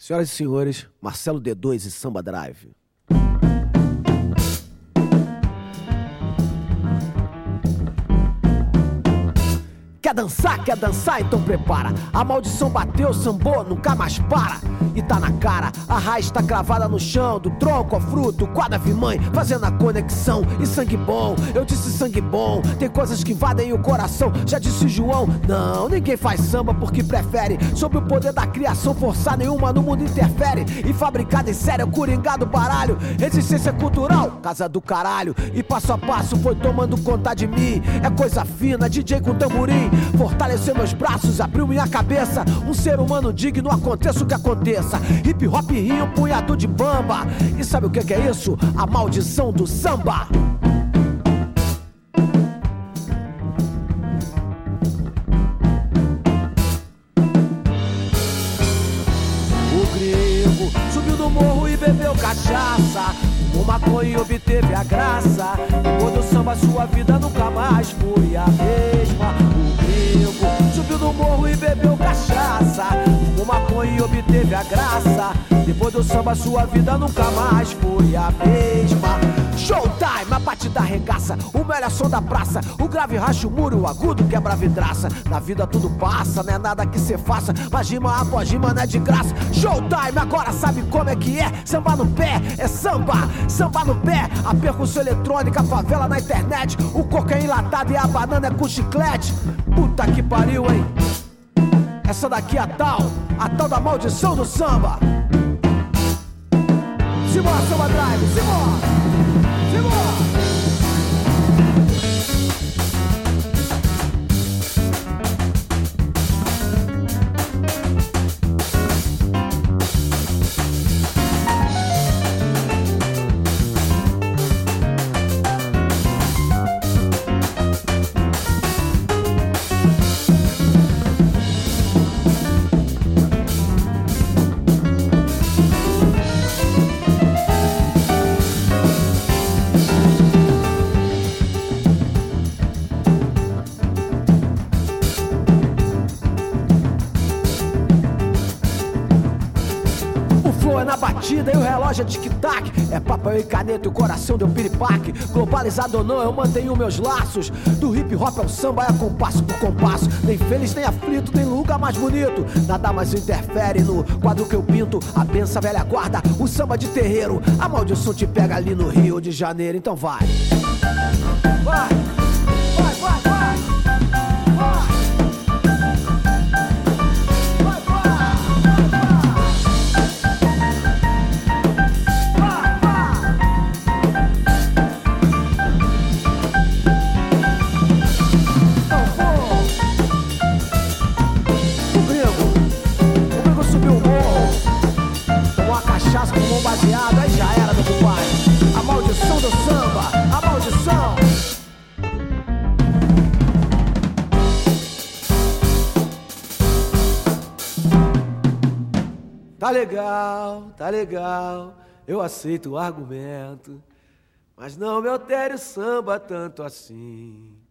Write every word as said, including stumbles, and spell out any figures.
Senhoras e senhores, Marcelo D dois e Samba Drive. Quer dançar, quer dançar, então prepara. A maldição bateu, sambou, nunca mais para. E tá na cara, a raiz tá cravada no chão. Do tronco ao fruto, quadra mãe, fazendo a conexão. E sangue bom, eu disse sangue bom. Tem coisas que invadem o coração, já disse João. Não, ninguém faz samba porque prefere. Sob o poder da criação, forçar nenhuma no mundo interfere. E fabricado em série, é o coringá do baralho. Resistência cultural, casa do caralho. E passo a passo foi tomando conta de mim. É coisa fina, D J com tamborim. Fortalecer meus braços, abriu minha cabeça. Um ser humano digno, aconteça o que aconteça. Hip hop rio, punhado de bamba. E sabe o que é isso? A maldição do samba. O grego subiu do morro e bebeu cachaça. O maconha obteve a graça. Depois do samba sua vida nunca mais foi a mesma. O grego subiu do morro e bebeu cachaça. O maconha obteve a graça. Depois do samba sua vida nunca mais foi a mesma. Showtime, a batida arregaça. O melhor som da praça. O grave racha o muro, o agudo quebra a vidraça. Na vida tudo passa, não é nada que cê faça. Mas rima após rima não é de graça. Showtime, agora sabe como é que é. Samba no pé, é samba. Samba no pé, a percussão eletrônica, a favela na internet. O coco é enlatado e a banana é com chiclete. Puta que pariu, hein? Essa daqui é a tal, a tal da maldição do samba. Simbora, Samba Drive, simbora! Simbora! É na batida e o relógio é tic-tac. É papel e caneta e o coração deu piripaque. Globalizado ou não, eu mantenho meus laços. Do hip hop ao samba é compasso por compasso. Nem feliz, nem aflito, nem lugar mais bonito. Nada mais interfere no quadro que eu pinto. A benção velha guarda, o samba de terreiro. A maldição te pega ali no Rio de Janeiro. Então vai. Vai, vai, vai, vai. Vai. Baseado, aí já era, meu compadre. A maldição do samba, a maldição. Tá legal, tá legal, eu aceito o argumento, mas não me altere o samba tanto assim.